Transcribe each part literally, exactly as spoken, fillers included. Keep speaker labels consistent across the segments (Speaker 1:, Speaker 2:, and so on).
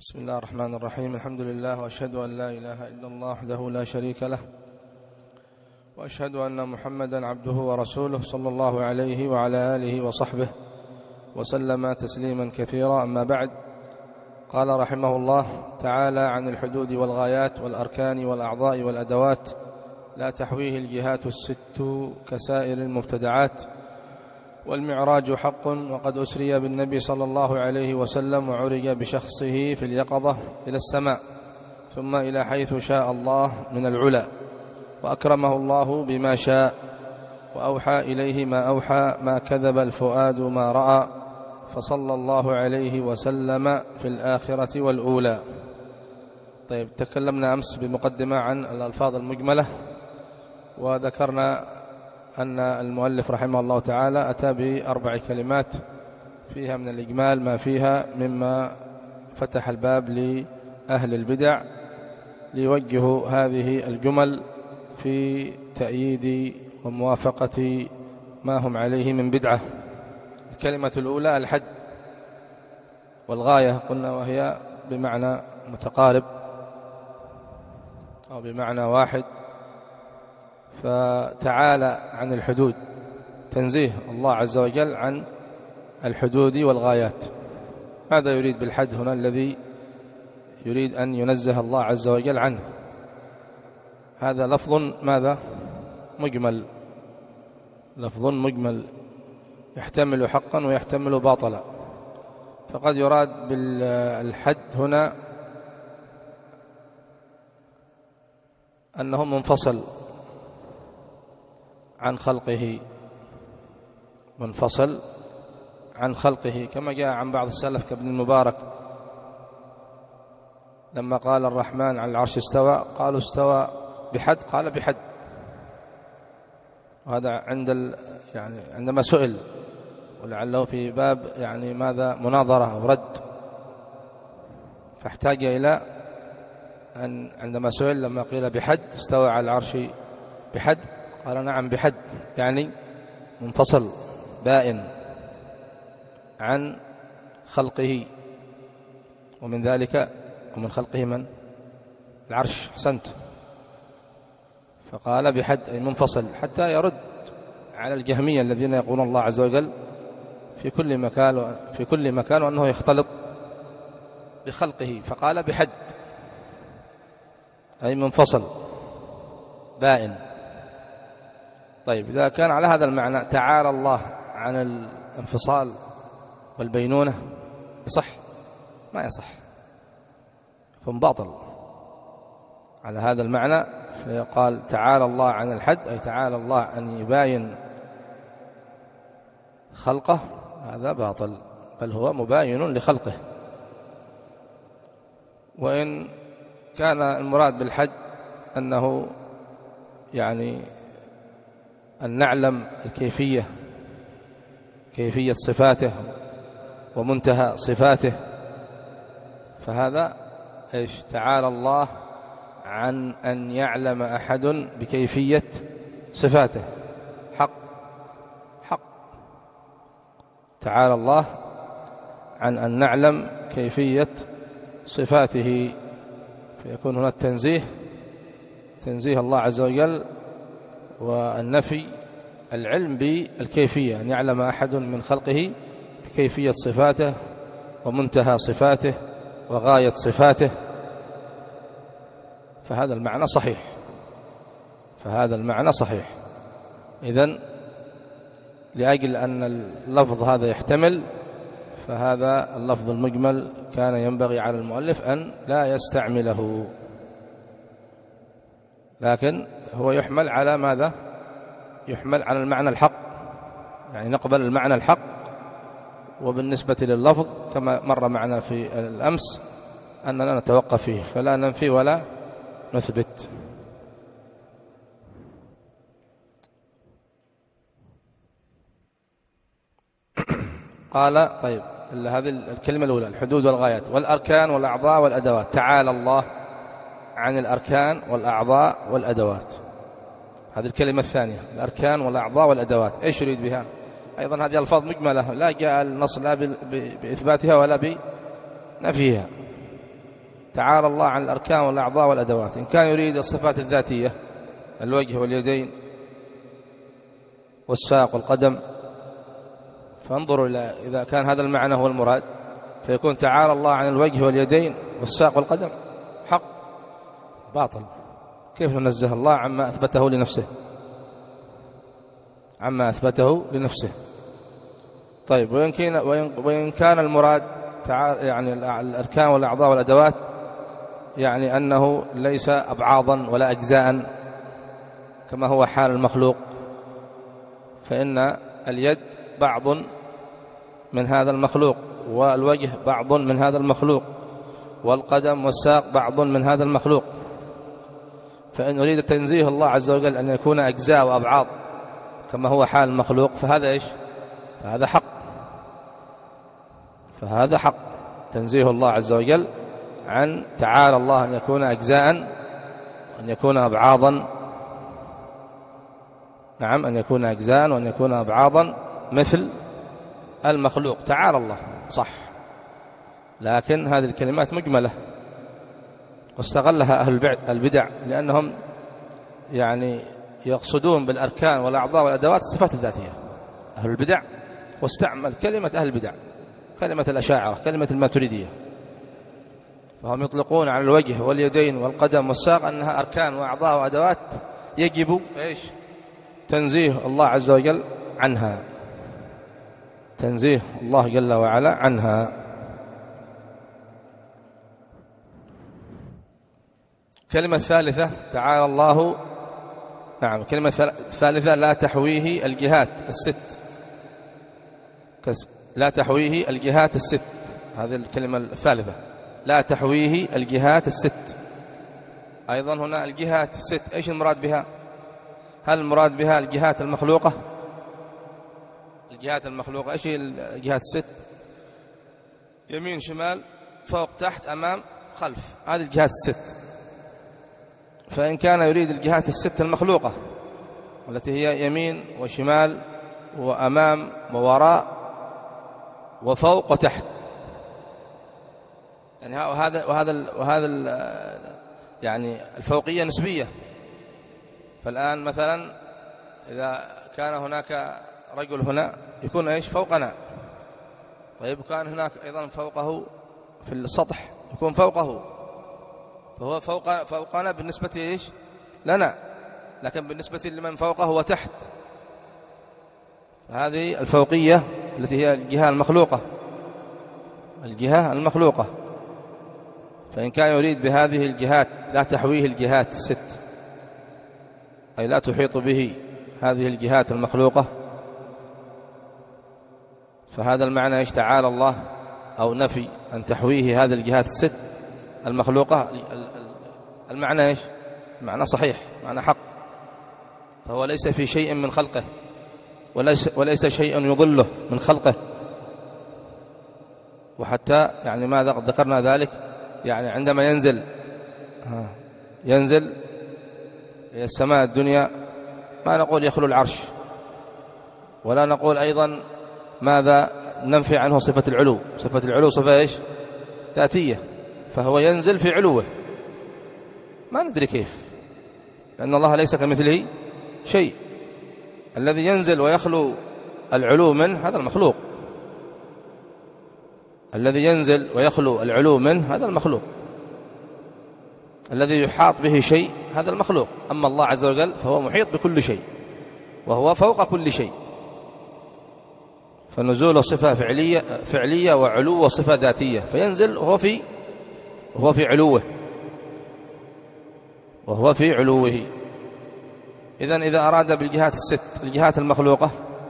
Speaker 1: بسم الله الرحمن الرحيم. الحمد لله، وأشهد أن لا إله إلا الله وحده لا شريك له، وأشهد أن محمدا عبده ورسوله صلى الله عليه وعلى آله وصحبه وسلم تسليما كثيرا. أما بعد، قال رحمه الله تعالى: عن الحدود والغايات والأركان والأعضاء والأدوات لا تحويه الجهات الست كسائر المبتدعات. والمعراج حق، وقد أسري بالنبي صلى الله عليه وسلم وعرج بشخصه في اليقظة إلى السماء ثم إلى حيث شاء الله من العلا، وأكرمه الله بما شاء وأوحى إليه ما أوحى، ما كذب الفؤاد ما رأى، فصلى الله عليه وسلم في الآخرة والأولى. طيب، تكلمنا أمس بمقدمة عن الألفاظ المجملة، وذكرنا أن المؤلف رحمه الله تعالى أتى بأربع كلمات فيها من الإجمال ما فيها، مما فتح الباب لأهل البدع ليوجهوا هذه الجمل في تأييد وموافقة ما هم عليه من بدعة. الكلمة الأولى الحد والغاية، قلنا وهي بمعنى متقارب أو بمعنى واحد. فتعالى عن الحدود، تنزيه الله عز وجل عن الحدود والغايات. ماذا يريد بالحد هنا؟ الذي يريد أن ينزه الله عز وجل عنه. هذا لفظ ماذا؟ مجمل، لفظ مجمل يحتمل حقا ويحتمل باطلا. فقد يراد بالحد هنا أنه منفصل عن خلقه، منفصل عن خلقه، كما جاء عن بعض السلف كابن المبارك لما قال الرحمن على العرش استوى، قالوا استوى بحد، قال بحد. وهذا عند ال يعني عندما سئل، ولعله في باب يعني ماذا مناظرة أو رد، فاحتاج إلى أن عندما سئل لما قيل بحد استوى على العرش بحد، قال نعم بحد، يعني منفصل بائن عن خلقه. ومن ذلك ومن خلقه من؟ العرش. حسنت. فقال بحد أي منفصل، حتى يرد على الجهمية الذين يقولون الله عز وجل في كل مكان في كل مكان وأنه يختلط بخلقه، فقال بحد أي منفصل بائن. طيب، إذا كان على هذا المعنى تعالى الله عن الانفصال والبينونة، يصح؟ ما يصح، يكون باطل على هذا المعنى. فيقال تعالى الله عن الحد أي تعالى الله أن يباين خلقه، هذا باطل، بل هو مباين لخلقه. وإن كان المراد بالحد أنه يعني أن نعلم الكيفية، كيفية صفاته ومنتهى صفاته، فهذا إيش؟ تعالى الله عن أن يعلم أحد بكيفية صفاته. حق حق تعالى الله عن أن نعلم كيفية صفاته، فيكون هنا التنزيه، تنزيه الله عز وجل، والنفي العلم بالكيفية، أن يعلم أحد من خلقه بكيفية صفاته ومنتهى صفاته وغاية صفاته. فهذا المعنى صحيح، فهذا المعنى صحيح. إذن لأجل أن اللفظ هذا يحتمل، فهذا اللفظ المجمل كان ينبغي على المؤلف أن لا يستعمله، لكن هو يحمل على ماذا؟ يحمل على المعنى الحق، يعني نقبل المعنى الحق. وبالنسبة لللفظ كما مر معنا في الأمس أننا نتوقف فيه، فلا ننفي ولا نثبت. قال طيب، هذه الكلمة الأولى الحدود والغايات والأركان والأعضاء والأدوات. تعالى الله عن الأركان والأعضاء والأدوات. هذه الكلمة الثانية، الأركان والأعضاء والأدوات، إيش يريد بها؟ أيضا هذه ألفاظ مجملة، لا جاء النص لا بإثباتها ولا بنفيها. تعالى الله عن الأركان والأعضاء والأدوات. إن كان يريد الصفات الذاتية الوجه واليدين والساق والقدم، فانظروا إلى إذا كان هذا المعنى هو المراد، فيكون تعالى الله عن الوجه واليدين والساق والقدم حق باطل. كيف ننزه الله عما أثبته لنفسه عما أثبته لنفسه طيب، وإن كان, وإن كان المراد يعني الأركان والأعضاء والأدوات، يعني أنه ليس أبعاضا ولا أجزاء كما هو حال المخلوق، فإن اليد بعض من هذا المخلوق، والوجه بعض من هذا المخلوق، والقدم والساق بعض من هذا المخلوق. فإن أريد تنزيه الله عز وجل أن يكون أجزاء وأبعاض كما هو حال المخلوق، فهذا إيش؟ فهذا حق فهذا حق تنزيه الله عز وجل عن تعالى الله أن يكون أجزاء وأن يكون أبعاضا. نعم، أن يكون أجزاء وأن يكون أبعاضا مثل المخلوق. تعالى الله صح، لكن هذه الكلمات مجملة واستغلها أهل البدع، لأنهم يعني يقصدون بالأركان والأعضاء والأدوات الصفات الذاتية. أهل البدع واستعمل كلمة أهل البدع، كلمة الأشاعرة، كلمة الماتريدية، فهم يطلقون على الوجه واليدين والقدم والساق أنها أركان وأعضاء وأدوات يجب إيش؟ تنزيه الله عز وجل عنها، تنزيه الله جل وعلا عنها. كلمة ثالثة تعالى الله، نعم، كلمة ثالثة لا تحويه الجهات الست، لا تحويه الجهات الست، هذه الكلمة الثالثة لا تحويه الجهات الست. أيضا هنا الجهات الست إيش المراد بها؟ هل المراد بها الجهات المخلوقة؟ الجهات المخلوقة إيش هي الجهات الست؟ يمين شمال فوق تحت أمام خلف، هذه الجهات الست. فإن كان يريد الجهات الست المخلوقة والتي هي يمين وشمال وأمام ووراء وفوق وتحت، يعني وهذا وهذا وهذا يعني الفوقية نسبية. فالآن مثلا إذا كان هناك رجل هنا يكون إيش؟ فوقنا. طيب كان هناك أيضا فوقه في السطح يكون فوقه، فهو فوق فوقنا بالنسبة إيش؟ لنا، لكن بالنسبة لمن فوقه هو تحت. هذه الفوقية التي هي الجهة المخلوقة، الجهة المخلوقة. فإن كان يريد بهذه الجهات لا تحويه الجهات الست، أي لا تحيط به هذه الجهات المخلوقة، فهذا المعنى إيش؟ تعالى الله، أو نفي أن تحويه هذه الجهات الست المخلوقة. المعنى إيش؟ المعنى صحيح، معنى حق، فهو ليس في شيء من خلقه، وليس, وليس شيء يضله من خلقه. وحتى يعني ماذا قد ذكرنا ذلك، يعني عندما ينزل ينزل إلى السماء الدنيا ما نقول يخلو العرش، ولا نقول أيضا ماذا ننفي عنه صفة العلو. صفة العلو صفة إيش؟ ذاتية، فهو ينزل في علوه، ما ندري كيف، لأن الله ليس كمثله شيء. الذي ينزل ويخلو العلو منه هذا المخلوق، الذي ينزل ويخلو العلو منه هذا المخلوق، الذي يحاط به شيء هذا المخلوق. أما الله عز وجل فهو محيط بكل شيء وهو فوق كل شيء. فنزوله صفة فعلية, فعلية وعلو صفة ذاتية، فينزل وهو في وهو في علوه وهو في علوه. إذن إذا أراد بالجهات الست الجهات المخلوقة،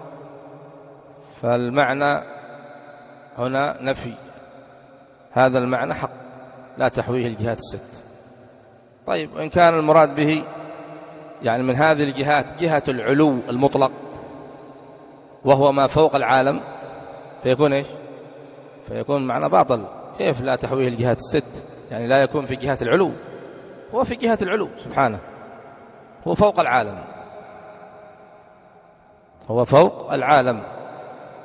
Speaker 1: فالمعنى هنا نفي هذا المعنى حق، لا تحويه الجهات الست. طيب، وإن كان المراد به يعني من هذه الجهات جهة العلو المطلق وهو ما فوق العالم، فيكون إيش؟ فيكون معنى باطل. كيف لا تحويه الجهات الست؟ يعني لا يكون في جهة العلو، هو في جهة العلو سبحانه، هو فوق العالم، هو فوق العالم.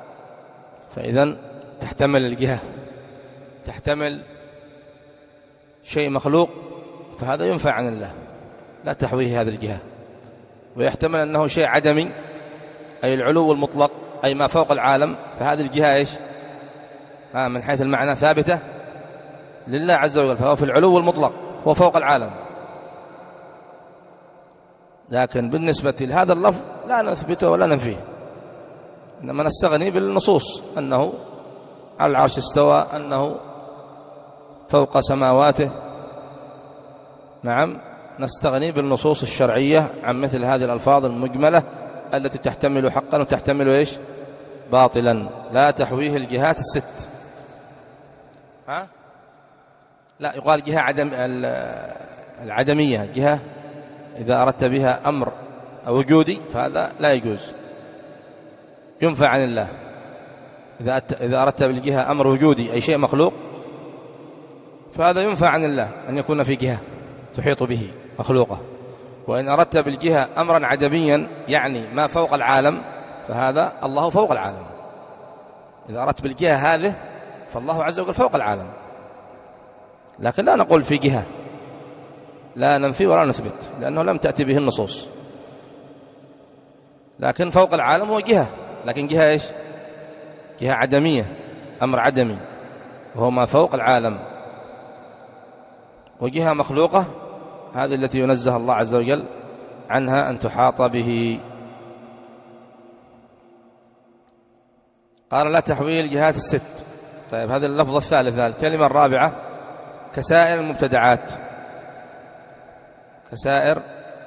Speaker 1: فإذن تحتمل الجهة، تحتمل شيء مخلوق فهذا ينفى عن الله، لا تحويه هذه الجهة. ويحتمل أنه شيء عدمي أي العلو المطلق أي ما فوق العالم، فهذه الجهة إيش؟ ها من حيث المعنى ثابتة لله عز وجل، فهو في العلو المطلق، هو فوق العالم. لكن بالنسبة لهذا اللفظ لا نثبته ولا ننفيه، إنما نستغني بالنصوص أنه على العرش استوى، أنه فوق سماواته. نعم، نستغني بالنصوص الشرعية عن مثل هذه الألفاظ المجملة التي تحتمل حقا وتحتمل إيش؟ باطلا. لا تحويه الجهات الست. ها؟ لا، يقال جهة عدم العدمية، جهة إذا أردت بها أمر وجودي فهذا لا يجوز، ينفى عن الله. إذا إذا أردت بالجهة أمر وجودي أي شيء مخلوق فهذا ينفى عن الله أن يكون في جهة تحيط به مخلوقة. وإن أردت بالجهة أمرا عدميا يعني ما فوق العالم فهذا الله فوق العالم. إذا أردت بالجهة هذه فالله عز وجل فوق العالم، لكن لا نقول في جهة، لا ننفي ولا نثبت لأنه لم تأتي به النصوص. لكن فوق العالم هو جهة، لكن جهة إيش؟ جهة عدمية، أمر عدمي وهو ما فوق العالم. وجهة مخلوقة هذه التي ينزه الله عز وجل عنها أن تحاط به. قال لا تحويل الجهات الست. طيب، هذا اللفظ الثالث. الكلمة الرابعة كسائر المبتدعات. كسائر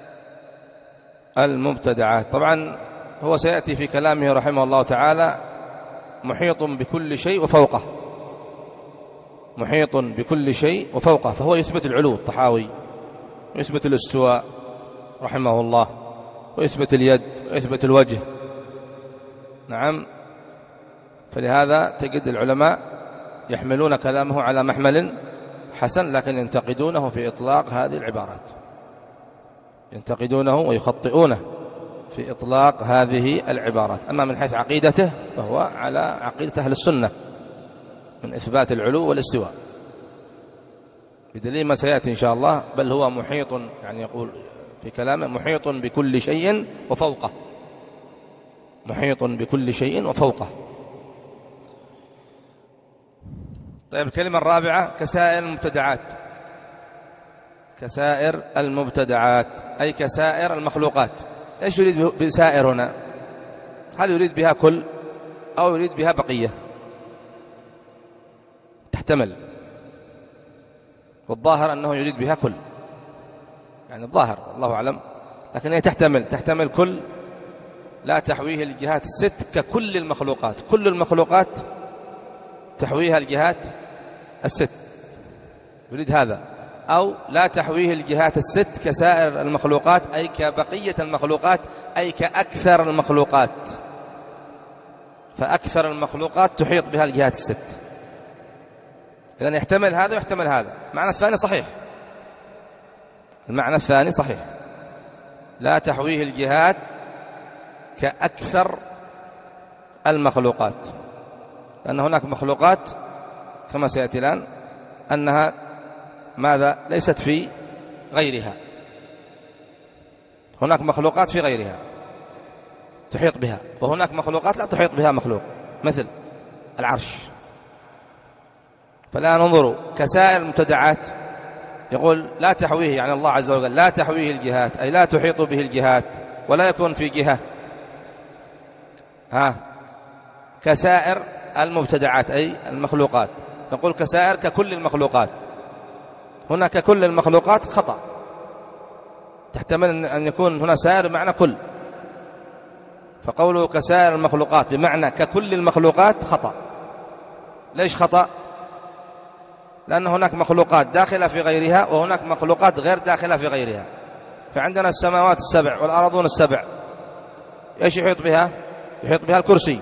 Speaker 1: المبتدعات، طبعا هو سيأتي في كلامه رحمه الله تعالى محيط بكل شيء وفوقه، محيط بكل شيء وفوقه، فهو يثبت العلو الطحاوي، ويثبت الاستواء رحمه الله، ويثبت اليد، ويثبت الوجه. نعم، فلهذا تجد العلماء يحملون كلامه على محمل حسن، لكن ينتقدونه في إطلاق هذه العبارات، ينتقدونه ويخطئونه في إطلاق هذه العبارات. أما من حيث عقيدته فهو على عقيدة أهل السنة من إثبات العلو والاستواء، بدليل ما سيأتي إن شاء الله. بل هو محيط، يعني يقول في كلامه محيط بكل شيء وفوقه، محيط بكل شيء وفوقه. طيب، الكلمة الرابعة كسائر المبتدعات. كسائر المبتدعات أي كسائر المخلوقات. إيش يريد بسائر هنا؟ هل يريد بها كل أو يريد بها بقية؟ تحتمل، والظاهر أنه يريد بها كل، يعني الظاهر الله أعلم، لكن هي تحتمل تحتمل كل. لا تحويه الجهات الست ككل المخلوقات، كل المخلوقات تحويها الجهات الست، يريد هذا. أو لا تحويه الجهات الست كسائر المخلوقات أي كبقية المخلوقات، أي كأكثر المخلوقات، فأكثر المخلوقات تحيط بها الجهات الست. إذن يحتمل هذا ويحتمل هذا. المعنى الثاني صحيح، المعنى الثاني صحيح، لا تحويه الجهات كأكثر المخلوقات، لأن هناك مخلوقات كما سيأتي الآن أنها ماذا؟ ليست في غيرها. هناك مخلوقات في غيرها تحيط بها، وهناك مخلوقات لا تحيط بها مخلوق، مثل العرش. فلا ننظر كسائر المبتدعات، يقول لا تحويه، يعني الله عز وجل لا تحويه الجهات أي لا تحيط به الجهات ولا يكون في جهة. ها كسائر المبتدعات أي المخلوقات، نقول كسائر ككل المخلوقات. هنا ككل المخلوقات خطأ، تحتمل أن يكون هنا سائر بمعنى كل، فقوله كسائر المخلوقات بمعنى ككل المخلوقات خطأ. ليش خطأ؟ لأن هناك مخلوقات داخلة في غيرها، وهناك مخلوقات غير داخلة في غيرها. فعندنا السماوات السبع والأرضون السبع، إيش يحيط بها؟ يحيط بها الكرسي،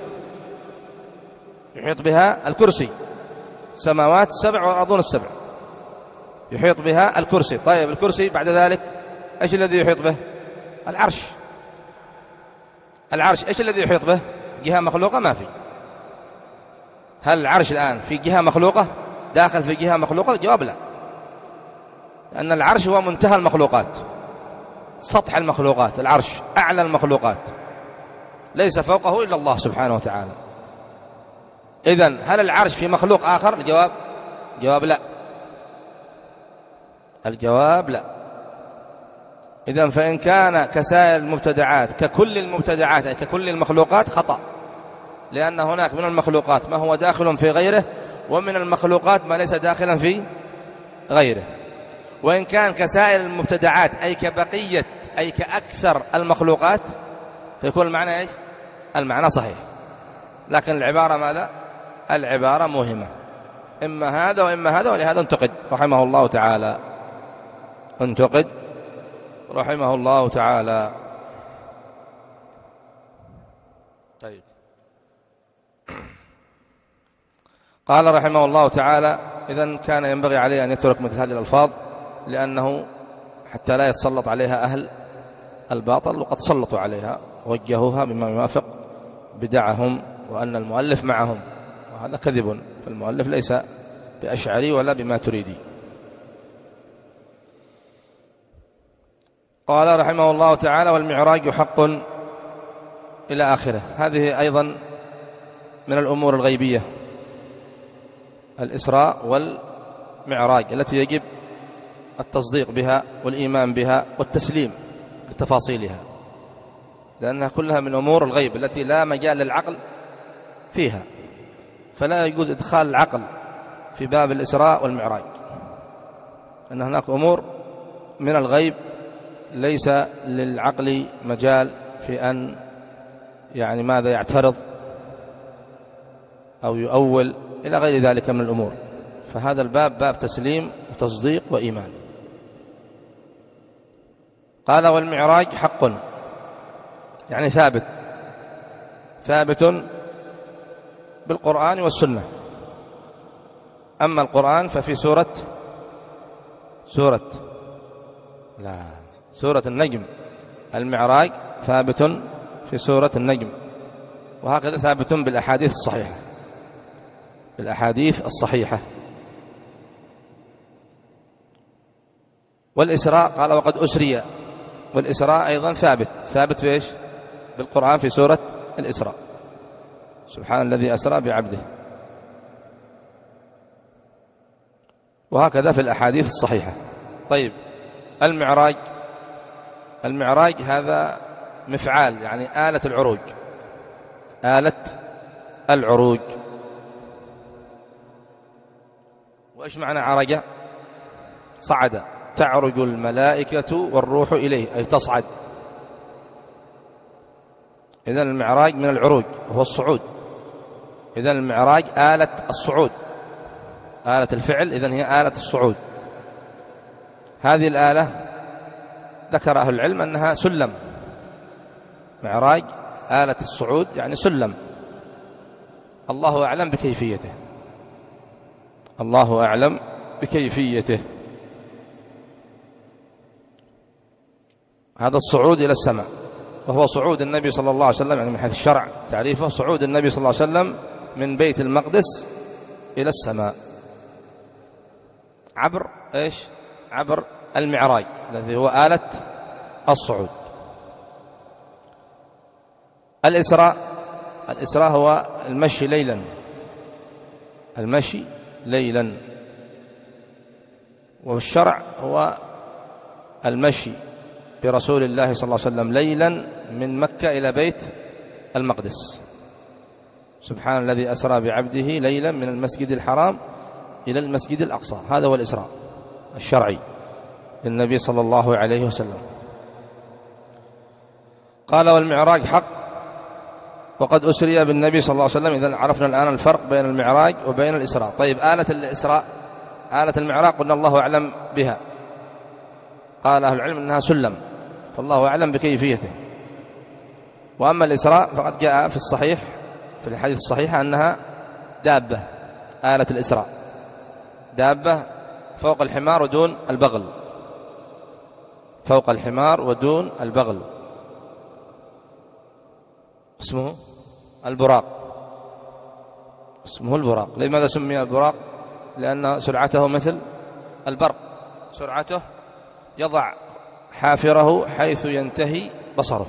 Speaker 1: يحيط بها الكرسي. سماوات السبع والأرضون السبع يحيط بها الكرسي. طيب، الكرسي بعد ذلك إيش الذي يحيط به؟ العرش. العرش إيش الذي يحيط به؟ جهة مخلوقة؟ ما في. هل العرش الآن في جهة مخلوقة داخل في جهة مخلوقة؟ الجواب لا. لأن العرش هو منتهى المخلوقات، سطح المخلوقات، العرش أعلى المخلوقات، ليس فوقه إلا الله سبحانه وتعالى. إذن هل العرش في مخلوق آخر؟ الجواب جواب لا، الجواب لا. إذن فإن كان كسائر المبتدعات ككل المبتدعات أي ككل المخلوقات خطأ، لأن هناك من المخلوقات ما هو داخل في غيره، ومن المخلوقات ما ليس داخلا في غيره. وإن كان كسائر المبتدعات أي كبقية أي كأكثر المخلوقات فيكون المعنى إيش؟ المعنى صحيح، لكن العبارة ماذا؟ العبارة موهمة، إما هذا وإما هذا، ولهذا انتقد رحمه الله تعالى، انتقد رحمه الله تعالى. طيب، قال رحمه الله تعالى: إذن كان ينبغي عليه أن يترك مثل هذه الألفاظ، لأنه حتى لا يتسلط عليها أهل الباطل، وقد سلطوا عليها وجهوها بما يوافق بدعهم، وأن المؤلف معهم، وهذا كذب، فالمؤلف ليس بأشعري ولا بما تريدي. قال رحمه الله تعالى: والمعراج حق إلى آخره. هذه أيضا من الأمور الغيبية، الإسراء والمعراج التي يجب التصديق بها والإيمان بها والتسليم لتفاصيلها، لأنها كلها من أمور الغيب التي لا مجال للعقل فيها، فلا يجوز إدخال العقل في باب الإسراء والمعراج، أن هناك أمور من الغيب ليس للعقل مجال في أن يعني ماذا يعترض أو يؤول إلى غير ذلك من الأمور، فهذا الباب باب تسليم وتصديق وإيمان. قال: والمعراج حق، يعني ثابت، ثابت بالقرآن والسنة. أما القرآن ففي سورة سورة لا سورة النجم، المعراج ثابت في سورة النجم، وهكذا ثابت بالأحاديث الصحيحة، بالأحاديث الصحيحة. والإسراء قال: وقد أسري، والإسراء أيضا ثابت، ثابت في إيش؟ بالقرآن في سورة الإسراء، سبحان الذي أسرى بعبده، وهكذا في الأحاديث الصحيحة. طيب، المعراج، المعراج هذا مفعال، يعني آلة العروج، آلة العروج. وإيش معنى عرج؟ صعد، تعرج الملائكة والروح إليه، أي تصعد. إذن المعراج من العروج وهو الصعود، إذن المعراج آلة الصعود، آلة الفعل، إذن هي آلة الصعود. هذه الآلة ذكر أهل العلم أنها سلم، معراج آلة الصعود يعني سلم، الله أعلم بكيفيته، الله أعلم بكيفيته. هذا الصعود إلى السماء، وهو صعود النبي صلى الله عليه وسلم، يعني من حيث الشرع تعريفه صعود النبي صلى الله عليه وسلم من بيت المقدس إلى السماء عبر إيش؟ عبر المعراج الذي هو آلة الصعود. الإسراء، الإسراء هو المشي ليلا، المشي ليلا، والشرع هو المشي برسول الله صلى الله عليه وسلم ليلا من مكة إلى بيت المقدس، سبحان الذي أسرى بعبده ليلا من المسجد الحرام إلى المسجد الأقصى، هذا هو الإسراء الشرعي للنبي صلى الله عليه وسلم. قال: والمعراج حق وقد أسري بالنبي صلى الله عليه وسلم. إذن عرفنا الآن الفرق بين المعراج وبين الإسراء. طيب، آلة الإسراء، آلة المعراج قلنا الله أعلم بها، قال أهل العلم أنها سلم، فالله أعلم بكيفيته. وأما الإسراء فقد جاء في الصحيح في الحديث الصحيحة أنها دابة، آلة الإسراء دابة فوق الحمار ودون البغل، فوق الحمار ودون البغل، اسمه البراق، اسمه البراق. لماذا سمي البراق؟ لأن سرعته مثل البرق، سرعته يضع حافره حيث ينتهي بصره،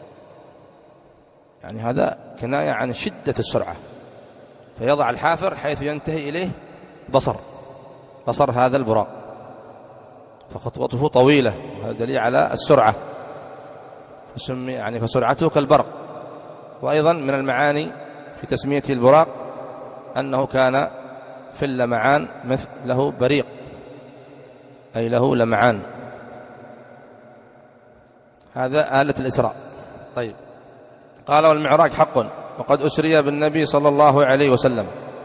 Speaker 1: يعني هذا كناية عن شدة السرعة، فيضع الحافر حيث ينتهي إليه بصر بصر هذا البراق، فخطوته طويلة، وهذا دليل على السرعة، فسمي يعني فسرعته كالبرق. وأيضا من المعاني في تسميته البراق أنه كان في اللمعان مثل له بريق، أي له لمعان، هذا آلة الإسراء. طيب، قال والمعراج حق وقد أسري بالنبي صلى الله عليه وسلم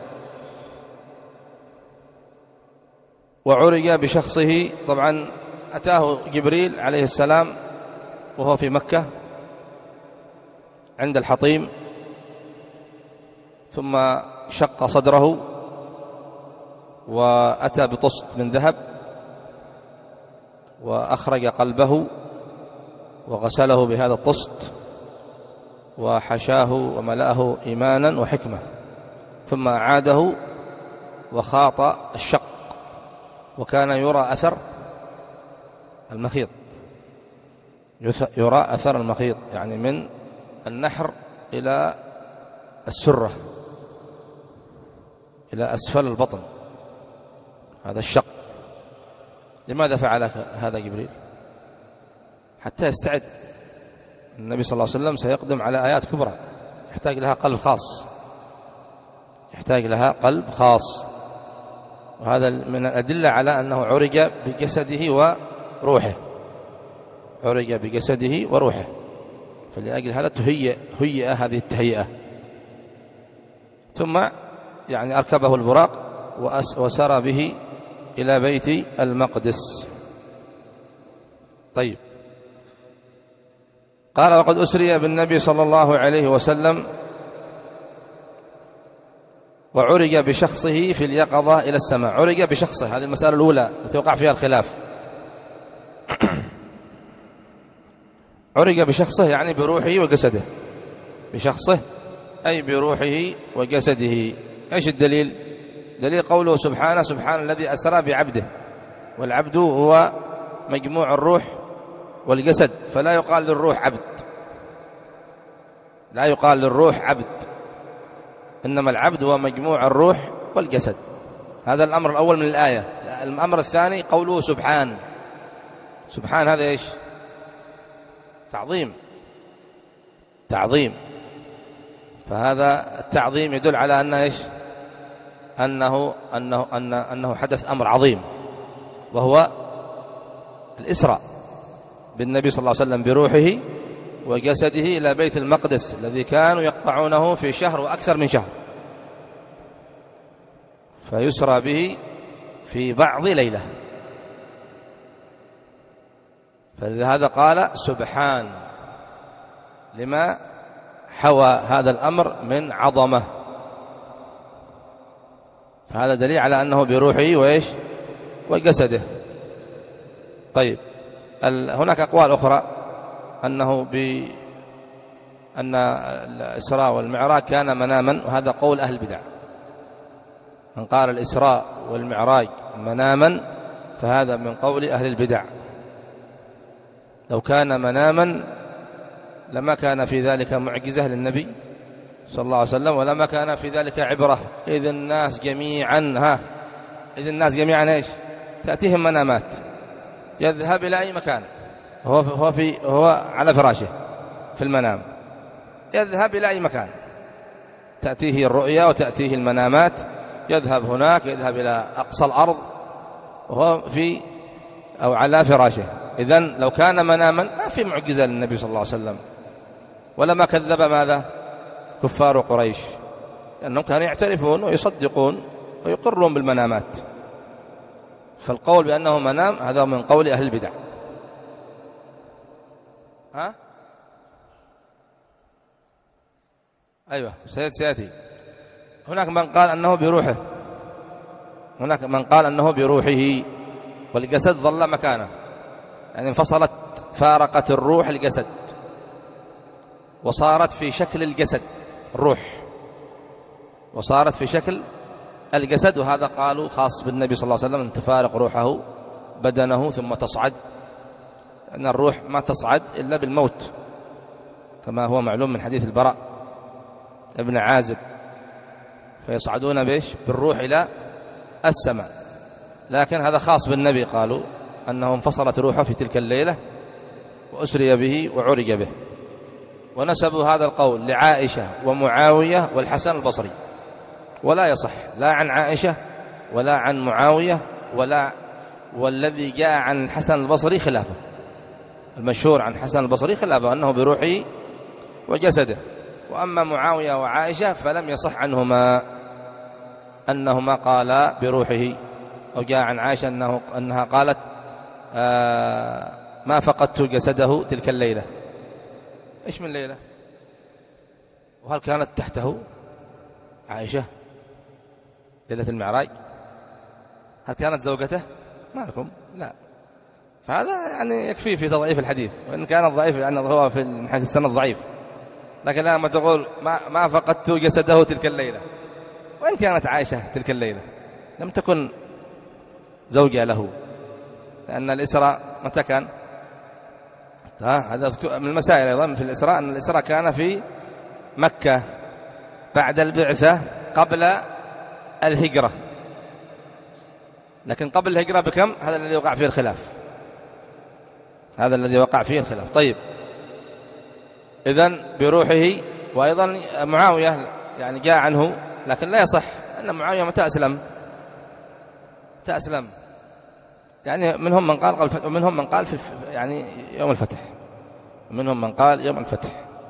Speaker 1: وعرج بشخصه. طبعا أتاه جبريل عليه السلام وهو في مكة عند الحطيم، ثم شق صدره وأتى بطست من ذهب وأخرج قلبه وغسله بهذا الطست وحشاه وملأه إيمانا وحكمة، ثم أعاده وخاط الشق، وكان يرى أثر المخيط، يرى أثر المخيط يعني من النحر إلى السرة إلى أسفل البطن، هذا الشق. لماذا فعل هذا جبريل؟ حتى يستعد. النبي صلى الله عليه وسلم سيقدم على آيات كبرى يحتاج لها قلب خاص، يحتاج لها قلب خاص، وهذا من الأدلة على أنه عرج بجسده وروحه، عرج بجسده وروحه، فلأجل هذا تهيئ هيئ هذه التهيئة. ثم يعني أركبه البراق وسار به إلى بيت المقدس. طيب، قال وقد أسري بالنبي صلى الله عليه وسلم وعرج بشخصه في اليقظة إلى السماء. عرج بشخصه، هذه المسألة الأولى التي وقع فيها الخلاف. عرج بشخصه يعني بروحه وجسده، بشخصه أي بروحه وجسده. إيش الدليل؟ دليل قوله سبحانه سبحان الذي أسرى بعبده، والعبد هو مجموع الروح والجسد، فلا يقال للروح عبد، لا يقال للروح عبد، إنما العبد هو مجموع الروح والجسد. هذا الأمر الأول من الآية. الأمر الثاني قوله سبحان. سبحان هذا إيش؟ تعظيم، تعظيم. فهذا التعظيم يدل على أنه إيش؟ أنه أنه أنه, أنه حدث أمر عظيم، وهو الإسراء بالنبي صلى الله عليه وسلم بروحه وجسده إلى بيت المقدس الذي كانوا يقطعونه في شهر وأكثر من شهر، فيسرى به في بعض ليلة، فلهذا قال سبحان لما حوى هذا الأمر من عظمة. فهذا دليل على أنه بروحه وإيش وجسده. طيب، هناك أقوال أخرى أنه ب أن الإسراء والمعراج كان مناما، وهذا قول أهل البدع. من قال الإسراء والمعراج مناما فهذا من قول أهل البدع. لو كان مناما لما كان في ذلك معجزة للنبي صلى الله عليه وسلم، ولما كان في ذلك عبرة، إذ الناس جميعا ها إذ الناس جميعا إيش تأتيهم منامات، يذهب إلى أي مكان، هو هو في هو على فراشه في المنام، يذهب إلى أي مكان، تأتيه الرؤيا وتأتيه المنامات، يذهب هناك، يذهب إلى أقصى الأرض وهو في أو على فراشه. إذن لو كان مناما ما في معجزة للنبي صلى الله عليه وسلم، ولما كذب ماذا كفار قريش، لأنهم كانوا يعترفون ويصدقون ويقرون بالمنامات. فالقول بأنه منام هذا من قول أهل البدع. ها أيوة سيأتي. هناك من قال أنه بروحه، هناك من قال أنه بروحه والجسد ظل مكانه، يعني انفصلت، فارقت الروح الجسد وصارت في شكل الجسد، الروح وصارت في شكل الجسد، وهذا قالوا خاص بالنبي صلى الله عليه وسلم أن تفارق روحه بدنه ثم تصعد، أن الروح ما تصعد إلا بالموت، كما هو معلوم من حديث البراء ابن عازب، فيصعدون بيش بالروح إلى السماء. لكن هذا خاص بالنبي، قالوا أنه انفصلت روحه في تلك الليلة وأسري به وعرج به، ونسبوا هذا القول لعائشة ومعاوية والحسن البصري، ولا يصح لا عن عائشة ولا عن معاوية، ولا والذي جاء عن الحسن البصري خلافه، المشهور عن الحسن البصري خلافه أنه بروحه وجسده. وأما معاوية وعائشة فلم يصح عنهما أنهما قالا بروحه، أو جاء عن عائشة أنه أنها قالت آه ما فقدت جسده تلك الليلة. إيش من ليلة؟ وهل كانت تحته عائشة ليلة المعراج؟ هل كانت زوجته؟ ما لكم لا. فهذا يعني يكفي في تضعيف الحديث، وإن كان ضعيف لأنه هو في حديث السند ضعيف، لكن لما تقول ما, ما فقدت جسده تلك الليلة، وإن كانت عائشة تلك الليلة لم تكن زوجة له، لأن الإسراء متى كان؟ هذا من المسائل أيضا في الإسراء، أن الإسراء كان في مكة بعد البعثة قبل الهجرة، لكن قبل الهجرة بكم؟ هذا الذي وقع فيه الخلاف، هذا الذي وقع فيه الخلاف. طيب، إذن بروحه. وأيضا معاوية يعني جاء عنه، لكن لا يصح أن معاوية متى أسلم؟ متى أسلم؟ يعني منهم من قال قبل، ومنهم من قال في يعني يوم الفتح، ومنهم من قال يوم الفتح،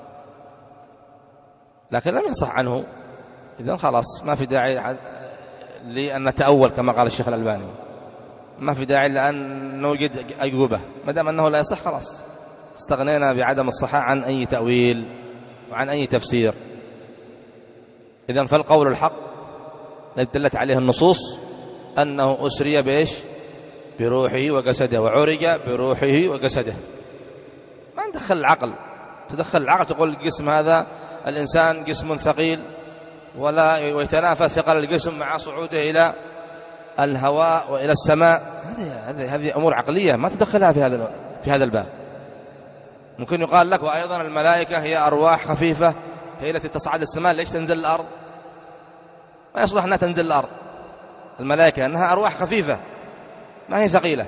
Speaker 1: لكن لم يصح عنه. إذن خلاص ما في داعي لأن نتأول كما قال الشيخ الألباني، ما في داعي لأن نوجد أجوبة، ما دام أنه لا يصح خلاص استغنينا بعدم الصحة عن أي تأويل وعن أي تفسير. إذن فالقول الحق الذي دلت عليه النصوص أنه أسري بإيش؟ بروحه وجسده، وعرج بروحه وجسده. ما ندخل العقل، تدخل العقل تقول الجسم هذا الإنسان جسم ثقيل، ولا ويتنافى ثقل الجسم مع صعوده إلى الهواء وإلى السماء. هذه هذه أمور عقلية ما تدخلها في هذا في هذا الباب. ممكن يقال لك وأيضا الملائكة هي أرواح خفيفة، هي التي تصعد السماء، ليش تنزل الأرض؟ ما يصلح أنها تنزل الأرض الملائكة، أنها أرواح خفيفة ما هي ثقيلة.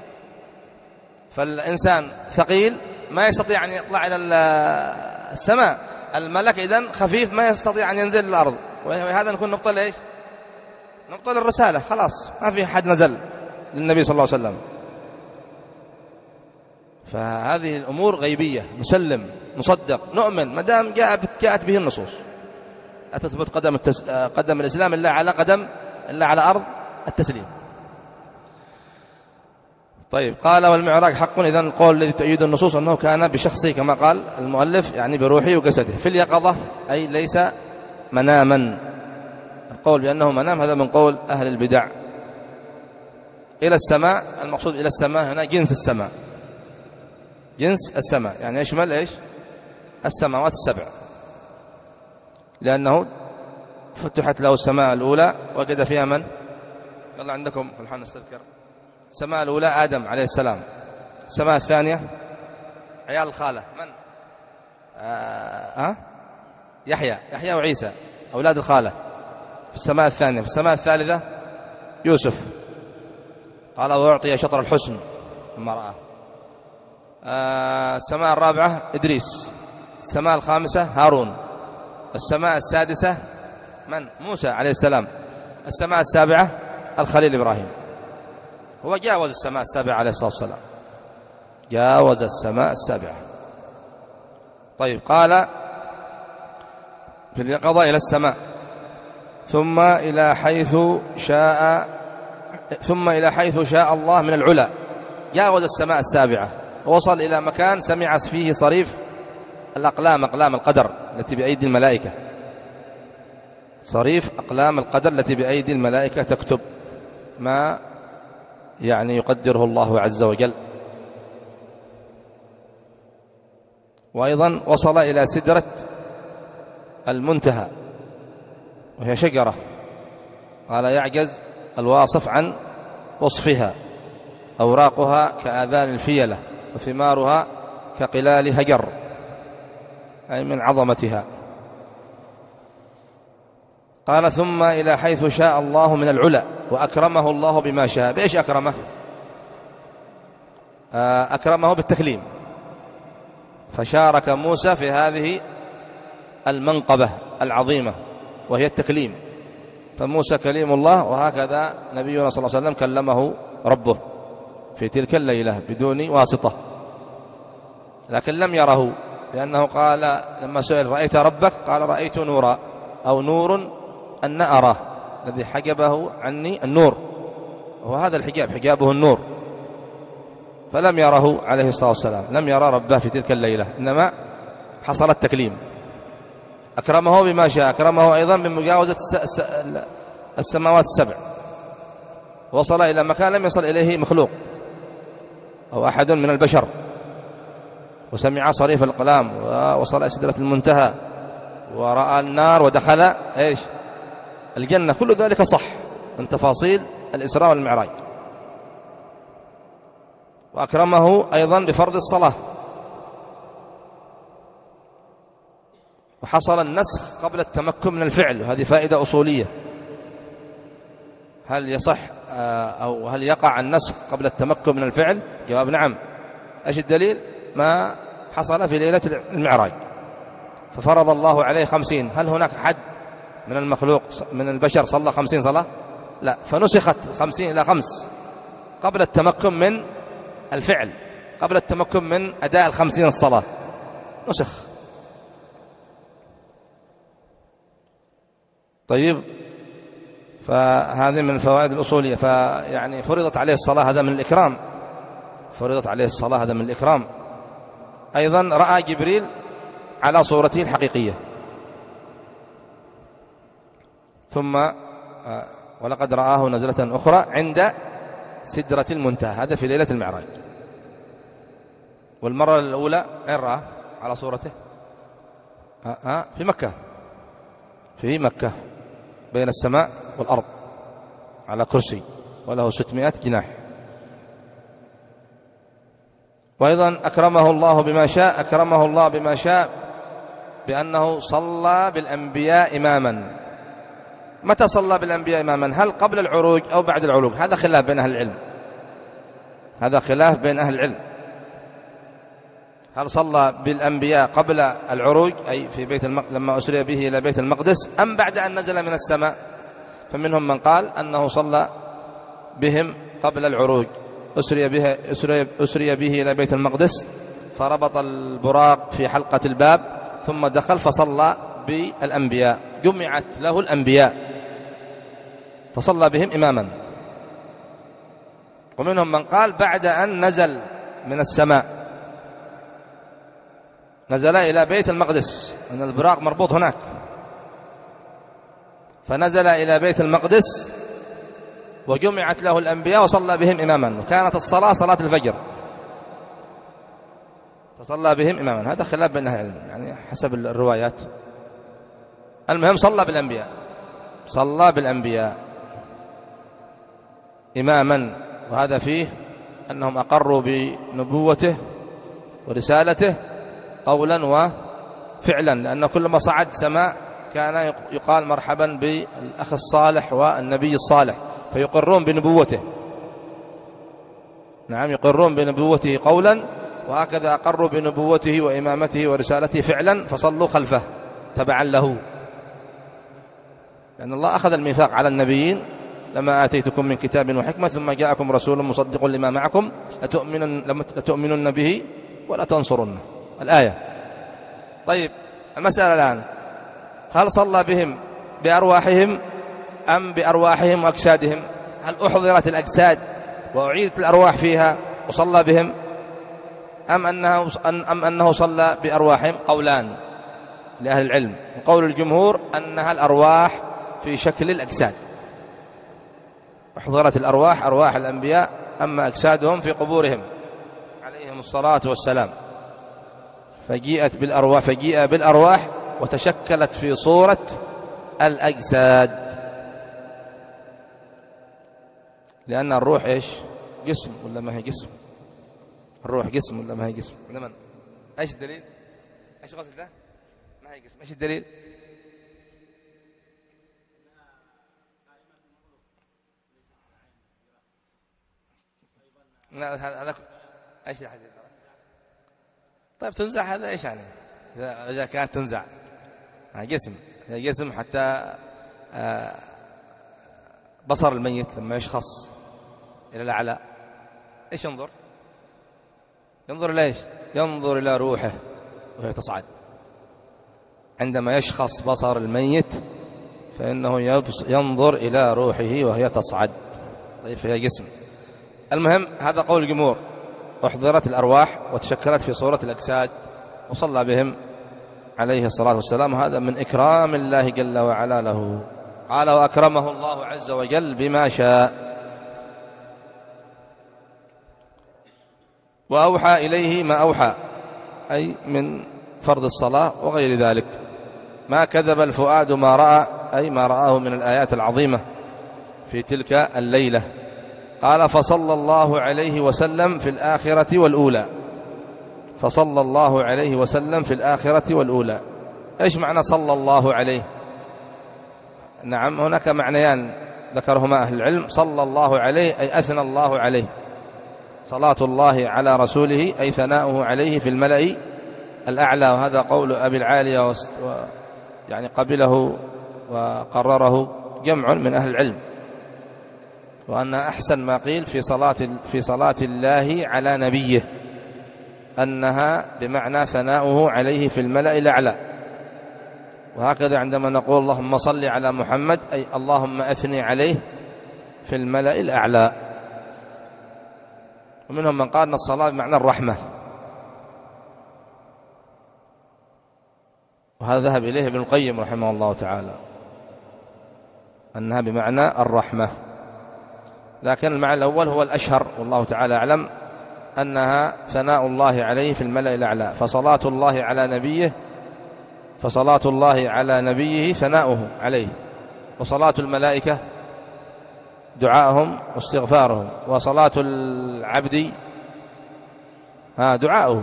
Speaker 1: فالإنسان ثقيل ما يستطيع أن يطلع إلى السماء، الملك إذن خفيف ما يستطيع أن ينزل الأرض، وهذا نكون نبطل إيش؟ نبطل الرسالة، خلاص ما في حد نزل للنبي صلى الله عليه وسلم. فهذه الأمور غيبية، نسلم نصدق نؤمن ما دام جاءت به النصوص. لا تثبت قدم التس... قدم الإسلام إلا على قدم إلا على أرض التسليم. طيب، قال والمعراج حق. إذن القول الذي تؤيد النصوص أنه كان بشخصه كما قال المؤلف، يعني بروحه وجسده في اليقظة، أي ليس مناما. القول بأنه منام هذا من قول أهل البدع. إلى السماء، المقصود إلى السماء هنا جنس السماء، جنس السماء يعني يشمل إيش؟ السماوات السبع، لأنه فتحت له السماء الأولى وجد فيها من؟ يلا عندكم خلحنا نستذكر. السماء الأولى آدم عليه السلام، السماء الثانية عيال الخالة من؟ آه آه؟ يحيى يحيى وعيسى أولاد الخالة في السماء الثانية. في السماء الثالثة يوسف، قال وأعطي شطر الحسن لما رآه. آه السماء الرابعة إدريس، السماء الخامسة هارون، السماء السادسة من؟ موسى عليه السلام، السماء السابعة الخليل إبراهيم. هو جاوز السماء السابعة عليه الصلاة والسلام، جاوز السماء السابعة. طيب، قال في اليقظة إلى السماء، ثم إلى حيث شاء ثم إلى حيث شاء الله من العلا. جاوز السماء السابعة ووصل إلى مكان سمع فيه صريف الأقلام، أقلام القدر التي بأيدي الملائكة، صريف أقلام القدر التي بأيدي الملائكة تكتب ما يعني يقدره الله عز وجل. وأيضا وصل إلى سدرة المنتهى وهي شجرة، قال يعجز الواصف عن وصفها، أوراقها كآذان الفيلة وثمارها كقلال هجر، أي من عظمتها. قال ثم إلى حيث شاء الله من العلا، وأكرمه الله بما شاء. بإيش أكرمه؟ أكرمه بالتكليم، فشارك موسى في هذه المنقبة العظيمة وهي التكليم، فموسى كليم الله، وهكذا نبينا صلى الله عليه وسلم كلمه ربه في تلك الليلة بدون واسطة، لكن لم يره، لأنه قال لما سئل رأيت ربك؟ قال رأيت نورا، أو نور أن أراه، الذي حجبه عني النور، وهذا الحجاب حجابه النور، فلم يره عليه الصلاة والسلام، لم يرى ربه في تلك الليلة، إنما حصل التكليم. أكرمه بما شاء، أكرمه أيضا بمجاوزة السماوات السبع، وصل إلى مكان لم يصل إليه مخلوق أو أحد من البشر، وسمع صريف القلام، ووصل إلى سدرة المنتهى، ورأى النار، ودخل إيش الجنة. كل ذلك صح من تفاصيل الإسراء والمعراج. وأكرمه أيضا بفرض الصلاة، وحصل النسخ قبل التمكن من الفعل، وهذه فائدة أصولية. هل يصح أو هل يقع النسخ قبل التمكن من الفعل؟ جواب نعم. أيش الدليل؟ ما حصل في ليلة المعراج، ففرض الله عليه خمسين. هل هناك حد من المخلوق من البشر صلى خمسين صلاة؟ لا، فنسخت خمسين إلى خمس قبل التمكن من الفعل، قبل التمكن من أداء الخمسين الصلاة، نسخ. طيب، فهذه من الفوائد الأصولية. فيعني فرضت عليه الصلاة، هذا من الإكرام، فرضت عليه الصلاة، هذا من الإكرام. أيضا رأى جبريل على صورته الحقيقية، ثم ولقد رآه نزلة أخرى عند سدرة المنتهى، هذا في ليلة المعراج. والمرة الأولى أين رأى على صورته؟ ها في مكة، في مكة بين السماء والأرض على كرسي، وله ستمائة جناح. وأيضا أكرمه الله بما شاء، أكرمه الله بما شاء بأنه صلى بالأنبياء إماما. متى صلى بالأنبياء إماما؟ هل قبل العروج أو بعد العروج؟ هذا خلاف بين أهل العلم، هذا خلاف بين أهل العلم. هل صلى بالأنبياء قبل العروج، أي في بيت المقدس لما أسري به إلى بيت المقدس، أم بعد أن نزل من السماء؟ فمنهم من قال أنه صلى بهم قبل العروج، أسري به, أسري, أسري به إلى بيت المقدس، فربط البراق في حلقة الباب، ثم دخل فصلى بالأنبياء، جمعت له الأنبياء فصلى بهم إماما. ومنهم من قال بعد أن نزل من السماء، نزل إلى بيت المقدس، أن البراق مربوط هناك، فنزل إلى بيت المقدس وجمعت له الأنبياء وصلى بهم إماما، وكانت الصلاة صلاة الفجر، فصلى بهم إماما. هذا خلاف بين أهل العلم يعني حسب الروايات. المهم صلى بالأنبياء، صلى بالأنبياء إماما، وهذا فيه أنهم أقروا بنبوته ورسالته قولا وفعلا، لأن كلما صعد سماء كان يقال مرحبا بالأخ الصالح والنبي الصالح، فيقرون بنبوته. نعم، يقرون بنبوته قولا، وهكذا أقروا بنبوته وإمامته ورسالته فعلا، فصلوا خلفه تبعا له، لأن الله أخذ الميثاق على النبيين: لما آتيتكم من كتاب وحكمة ثم جاءكم رسول مصدق لما معكم لتؤمنن, لتؤمنن به ولا تنصرنه، الآية. طيب، المسألة الآن: هل صلى بهم بأرواحهم أم بأرواحهم وأجسادهم؟ هل أحضرت الأجساد وأعيدت الأرواح فيها وصلى بهم، أم أنه, أم أنه صلى بأرواحهم؟ قولان لأهل العلم. وقول الجمهور أنها الأرواح في شكل الأجساد، أحضرت الأرواح، أرواح الأنبياء، أما أجسادهم في قبورهم عليهم الصلاة والسلام، فجيئت بالأرواح فجيء بالأرواح وتشكلت في صورة الأجساد، لأن الروح إيش؟ جسم ولا ما هي جسم؟ الروح جسم ولا ما هي جسم؟ ولا من؟ ايش الدليل؟ ايش قصدك ده؟ ما هي جسم، ايش الدليل؟ لا هذا ايش الحديث؟ طيب تنزع هذا ايش يعني؟ اذا اذا كانت تنزع جسم، هي جسم حتى بصر الميت لما يشخص الى الاعلى ايش ينظر؟ ينظر إلى إيش؟ ينظر إلى روحه وهي تصعد. عندما يشخص بصر الميت فإنه ينظر إلى روحه وهي تصعد. طيب فهي جسم. المهم هذا قول الجمهور، أحضرت الأرواح وتشكلت في صورة الأجساد وصلى بهم عليه الصلاة والسلام. هذا من إكرام الله جل وعلا له. قال وأكرمه الله عز وجل بما شاء. وأوحى إليه ما أوحى، أي من فرض الصلاة وغير ذلك. ما كذب الفؤاد ما رأى، أي ما رآه من الآيات العظيمة في تلك الليلة. قال فصلى الله عليه وسلم في الآخرة والأولى. فصلى الله عليه وسلم في الآخرة والأولى. إيش معنى صلى الله عليه؟ نعم هناك معنيان ذكرهما أهل العلم. صلى الله عليه أي أثنى الله عليه، صلاة الله على رسوله أي ثناؤه عليه في الملأ الأعلى. وهذا قول أبي العالية، يعني قبله وقرره جمع من أهل العلم، وأن أحسن ما قيل في صلاة في صلاة الله على نبيه أنها بمعنى ثناؤه عليه في الملأ الأعلى. وهكذا عندما نقول اللهم صل على محمد أي اللهم أثني عليه في الملأ الأعلى. ومنهم من قال أن الصلاة بمعنى الرحمة، وهذا ذهب إليه ابن القيم رحمه الله تعالى أنها بمعنى الرحمة، لكن المعنى الأول هو الأشهر والله تعالى أعلم، أنها ثناء الله عليه في الملأ الأعلى. فصلاة الله على نبيه فصلاة الله على نبيه ثناؤه عليه، وصلاة الملائكة دعاءهم واستغفارهم، وصلاة العبد ها دعاؤه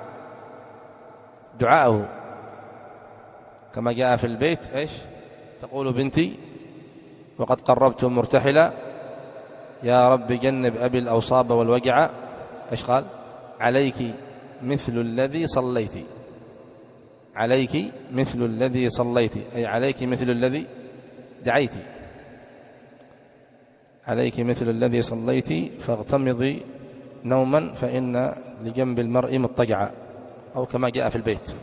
Speaker 1: دعاؤه كما جاء في البيت إيش تقول بنتي وقد قربت مرتحلا يا رب جنب أبي الأوصاب والوجع. إيش قال؟ عليك مثل الذي صليت، عليك مثل الذي صليت أي عليك مثل الذي دعيت، عليك مثل الذي صليت فاغتمضي نوما فإن لجنب المرء مضطجعا، أو كما جاء في البيت.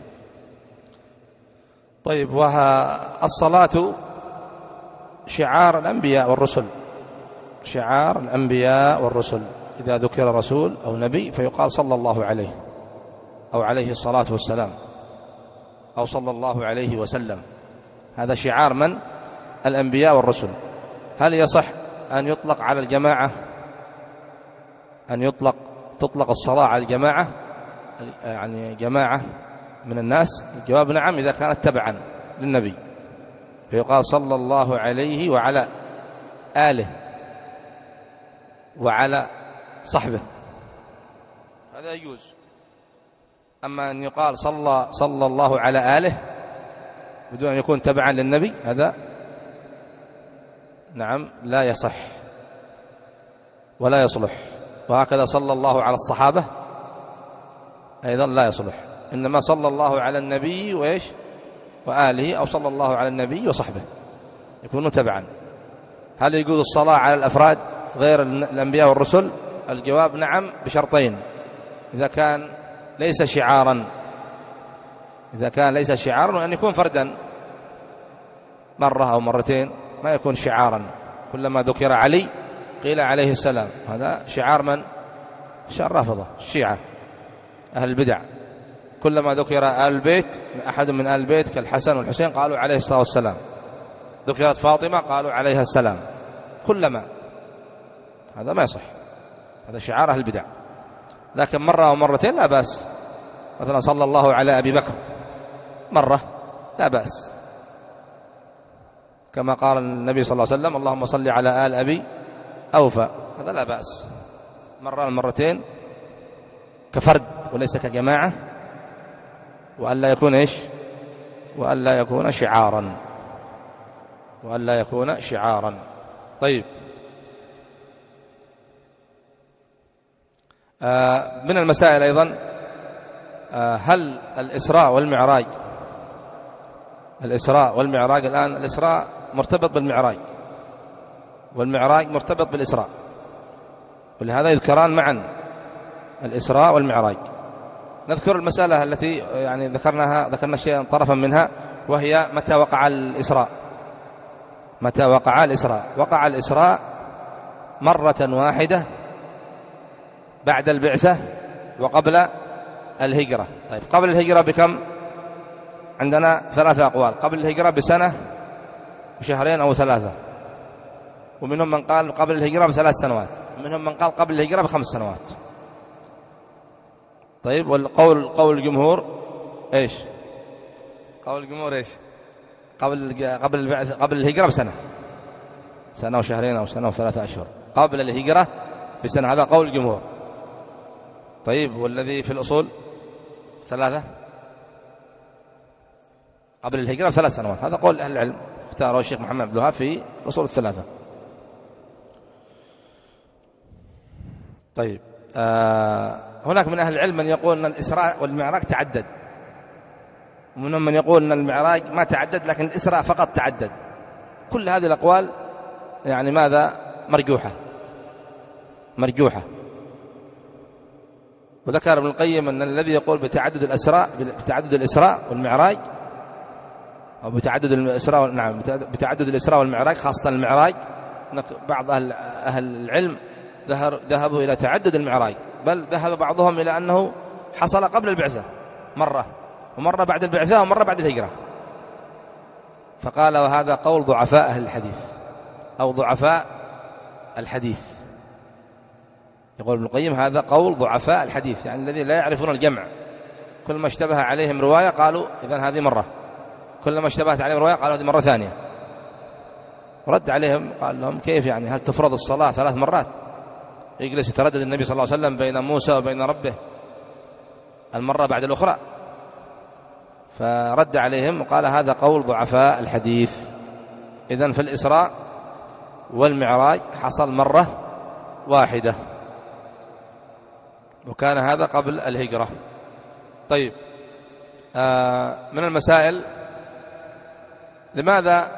Speaker 1: طيب والصلاة شعار الأنبياء والرسل، شعار الأنبياء والرسل، إذا ذكر رسول أو نبي فيقال صلى الله عليه أو عليه الصلاة والسلام أو صلى الله عليه وسلم. هذا شعار من؟ الأنبياء والرسل. هل يصح أن يطلق على الجماعة، أن يطلق تطلق الصلاة على الجماعة، يعني جماعة من الناس؟ الجواب نعم إذا كانت تبعا للنبي، فيقال صلى الله عليه وعلى آله وعلى صحبه، هذا يجوز. أما أن يقال صلى صلى الله على آله بدون أن يكون تبعا للنبي، هذا نعم لا يصح ولا يصلح. وهكذا صلى الله على الصحابة أيضا لا يصلح، إنما صلى الله على النبي وإيش وآله، أو صلى الله على النبي وصحبه يكونوا تبعا. هل يجوز الصلاة على الأفراد غير الأنبياء والرسل؟ الجواب نعم بشرطين: إذا كان ليس شعارا، إذا كان ليس شعارا وأن يكون فردا مرة أو مرتين، ما يكون شعارا. كلما ذكر علي قيل عليه السلام، هذا شعار من؟ شعار رافضة الشيعة أهل البدع. كلما ذكر آل البيت أحد من آل البيت كالحسن والحسين قالوا عليه الصلاة والسلام، ذكرت فاطمة قالوا عليها السلام، كلما، هذا ما يصح، هذا شعار أهل البدع. لكن مرة أو مرتين لا بأس، مثلا صلى الله على أبي بكر مرة لا بأس، كما قال النبي صلى الله عليه وسلم اللهم صل على آل أبي أوفى، هذا لا بأس. مرة المرتين كفرد وليس كجماعة، وألا يكون إيش وألا يكون شعارا وألا يكون شعارا طيب. آه من المسائل أيضا آه هل الإسراء والمعراج الإسراء والمعراج الآن الإسراء مرتبط بالمعراج والمعراج مرتبط بالإسراء، ولهذا يذكران معا الإسراء والمعراج. نذكر المسألة التي يعني ذكرناها ذكرنا شيئا طرفا منها، وهي متى وقع الإسراء. متى وقع الإسراء؟ وقع الإسراء مرة واحدة بعد البعثة وقبل الهجرة. طيب قبل الهجرة بكم؟ عندنا ثلاثة أقوال. قبل الهجرة بسنة وشهرين أو ثلاثة، ومنهم من قال قبل الهجرة بثلاث سنوات، ومنهم من قال قبل الهجرة بخمس سنوات. طيب والقول قول الجمهور إيش؟ قول الجمهور إيش؟ قبل قبل البعث قبل الهجرة بسنة، سنة وشهرين أو سنة وثلاثة أشهر قبل الهجرة بسنة، هذا قول الجمهور. طيب والذي في الأصول ثلاثة قبل الهجرة بثلاث سنوات، هذا قول أهل العلم اختاره الشيخ محمد عبد الوهاب في الأصول الثلاثة. طيب آه هناك من أهل العلم من يقول أن الإسراء والمعراج تعدد، ومنهم من يقول أن المعراج ما تعدد لكن الإسراء فقط تعدد. كل هذه الأقوال يعني ماذا؟ مرجوحة مرجوحة. وذكر ابن القيم أن الذي يقول بتعدد الإسراء بتعدد الإسراء والمعراج أو بتعدد الإسراء نعم بتعدد الإسراء والمعراج، خاصة المعراج، بعض أهل أهل العلم ذهبوا إلى تعدد المعراج، بل ذهب بعضهم إلى أنه حصل قبل البعثة مرة، ومرة بعد البعثة، ومرة بعد الهجرة. فقال وهذا قول ضعفاء أهل الحديث أو ضعفاء الحديث. يقول ابن القيم هذا قول ضعفاء الحديث، يعني الذين لا يعرفون الجمع، كل ما اشتبه عليهم رواية قالوا إذن هذه مرة، كل ما اشتبهت عليهم رواية قالوا هذه مرة ثانية. رد عليهم قال لهم كيف يعني؟ هل تفرض الصلاة ثلاث مرات؟ يجلس يتردد النبي صلى الله عليه وسلم بين موسى وبين ربه المرة بعد الأخرى؟ فرد عليهم وقال هذا قول ضعفاء الحديث. إذن في الإسراء والمعراج حصل مرة واحدة، وكان هذا قبل الهجرة. طيب آه من المسائل لماذا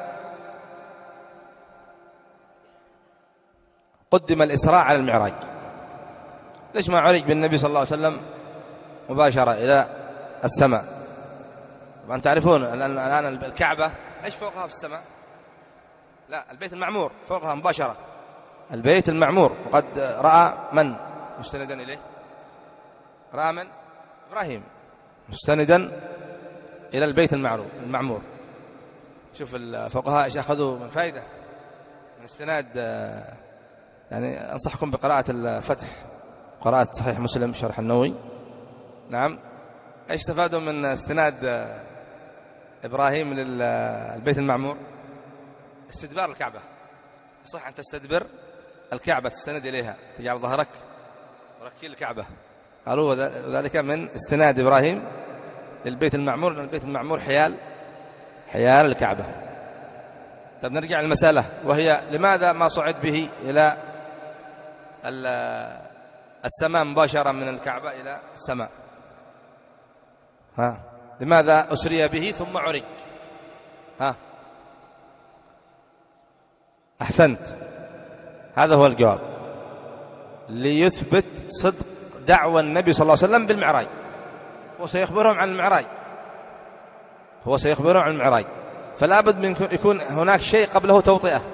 Speaker 1: قدم الإسراء على المعراج؟ ليش ما عرج بالنبي صلى الله عليه وسلم مباشرة إلى السماء؟ طبعا تعرفون الآن الكعبة إيش فوقها في السماء؟ لا، البيت المعمور فوقها مباشرة، البيت المعمور. وقد رأى من مستندا إليه؟ رأى من؟ إبراهيم مستندا إلى البيت المعمور. شوف الفقهاء ايش أخذوا من فائدة من استناد. يعني أنصحكم بقراءة الفتح، قراءة صحيح مسلم شرح النووي. نعم، ايش استفادوا من استناد إبراهيم للبيت المعمور؟ استدبار الكعبة. صح أن تستدبر الكعبة، تستند إليها، تجعل ظهرك وركيل الكعبة. قالوا ذلك من استناد إبراهيم للبيت المعمور، لأن البيت المعمور حيال حيال الكعبة. طب نرجع للمسألة، وهي لماذا ما صعد به إلى السماء مباشرة من الكعبة إلى السماء؟ ها، لماذا أسري به ثم عرج؟ ها، أحسنت، هذا هو الجواب. ليثبت صدق دعوى النبي صلى الله عليه وسلم بالمعراج، هو سيخبرهم عن المعراج هو سيخبرهم عن المعراج فلا بد من يكون هناك شيء قبله توطئة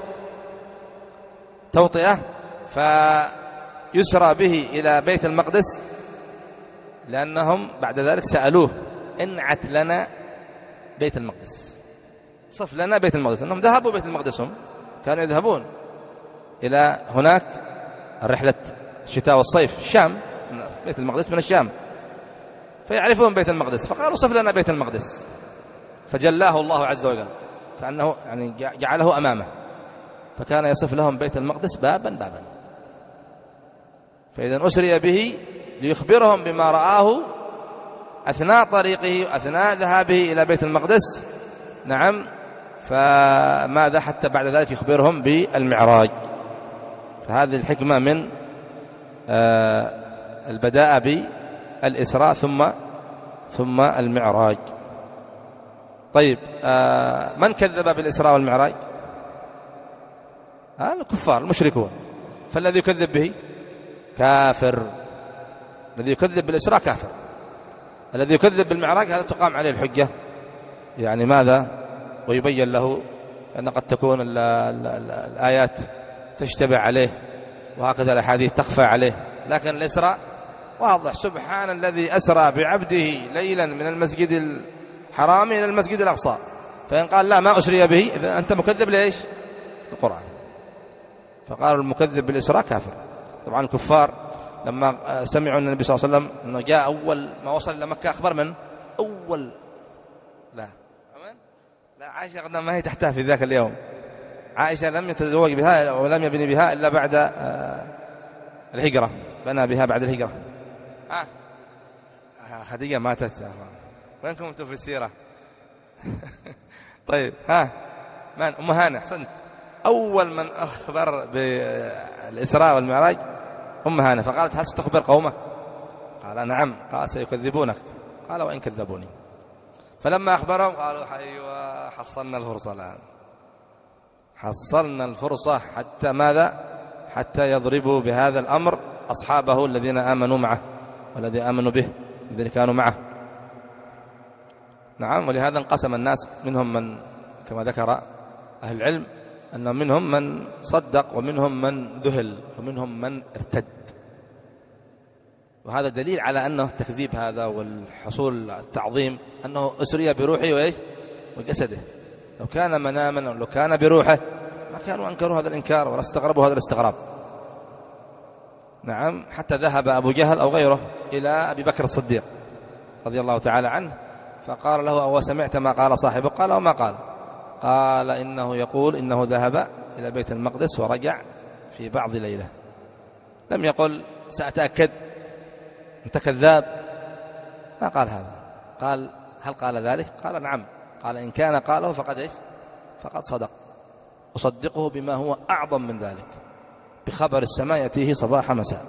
Speaker 1: توطئة فيسرى به إلى بيت المقدس، لأنهم بعد ذلك سألوه انعت لنا بيت المقدس، صف لنا بيت المقدس. أنهم ذهبوا بيت المقدس، هم كانوا يذهبون إلى هناك الرحلة الشتاء والصيف، الشام، بيت المقدس من الشام، فيعرفون بيت المقدس، فقالوا صف لنا بيت المقدس، فجلاه الله عز وجل، كأنه يعني جعله أمامه، فكان يصف لهم بيت المقدس بابا بابا. فإذا أسري به ليخبرهم بما رآه أثناء طريقه أثناء ذهابه إلى بيت المقدس. نعم. فماذا حتى بعد ذلك يخبرهم بالمعراج. فهذه الحكمة من البداء بالإسراء ثم ثم المعراج. طيب، من كذب بالإسراء والمعراج؟ الكفار المشركون. فالذي يكذب به كافر. الذي يكذب بالإسراء كافر. الذي يكذب بالمعراج هذا تقام عليه الحجة. يعني ماذا؟ ويبين له أن قد تكون ال ال ال الآيات تشتبه عليه، وهكذا الأحاديث تخفى عليه. لكن الإسراء واضح. سبحان الذي أسرى بعبده ليلا من المسجد الحرام إلى المسجد الأقصى. فإن قال لا ما أسري به، إذا أنت مكذب ليش؟ القرآن. فقالوا المكذب بالإسراء كافر. طبعا الكفار لما سمعوا أن النبي صلى الله عليه وسلم أنه جاء أول ما وصل إلى مكة أخبر من؟ أول لا أمان؟ لا عائشة قد ما هي تحتها في ذاك اليوم. عائشة لم يتزوج بها ولم يبني بها إلا بعد الهجرة. بنى بها بعد الهجرة. آه. خديجة ماتت. وين كنتم في السيرة؟ طيب ها من؟ أم هانة. أحسنت. أول من أخبر بالإسراء والمعراج أم هانة. فقالت هل ستخبر قومك؟ قال نعم. قال سيكذبونك. قال وإن كذبوني. فلما أخبرهم قالوا أيوة حصلنا الفرصة الآن. حصلنا الفرصة حتى ماذا؟ حتى يضربوا بهذا الأمر أصحابه الذين آمنوا معه والذين آمنوا به الذين كانوا معه. نعم. ولهذا انقسم الناس، منهم من كما ذكر أهل العلم أن منهم من صدق ومنهم من ذهل ومنهم من ارتد. وهذا دليل على أنه التكذيب هذا والحصول التعظيم أنه أسري بروحه وإيش وجسده. لو كان مناما أو لو كان بروحه ما كانوا أنكروا هذا الإنكار ولا استغربوا هذا الاستغراب. نعم. حتى ذهب أبو جهل أو غيره إلى أبي بكر الصديق رضي الله تعالى عنه فقال له أو سمعت ما قال صاحبه؟ قال وما قال؟ قال إنه يقول إنه ذهب إلى بيت المقدس ورجع في بعض ليلة. لم يقل سأتأكد أنت كذاب، ما قال هذا. قال هل قال ذلك؟ قال نعم. قال إن كان قاله فقد إيش؟ فقد صدق. أصدقه بما هو أعظم من ذلك، بخبر السماء يأتيه صباح مساء.